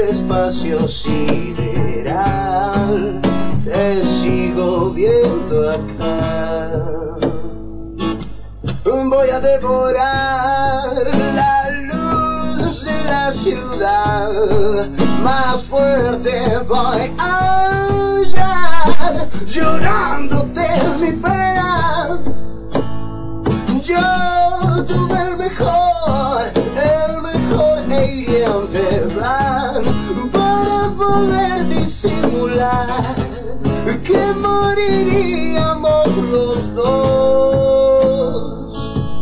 espacio sideral, te sigo viendo acá. Voy a devorar la luz de la ciudad, más fuerte voy a aullar, llorándote mi pena. Yo tuve el mejor e hiriente plan para poder disimular que moriríamos los dos.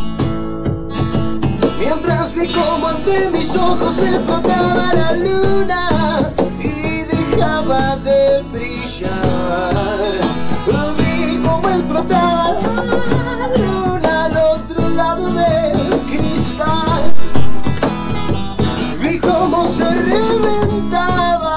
Mientras vi como ante mis ojos se flotaba la luna y dejaba de brillar, vi como explotaba la luna al otro lado del cristal, vi cómo se reventaba.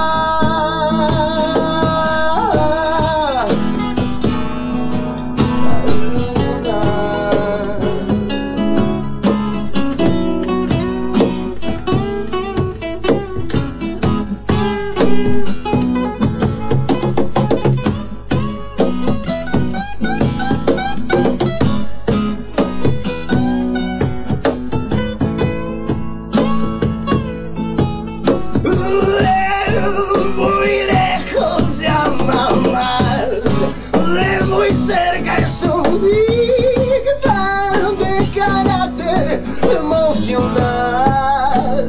Emocional.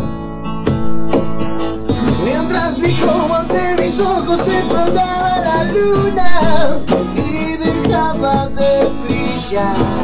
Mientras vi como ante mis ojos se flotaba la luna y dejaba de brillar,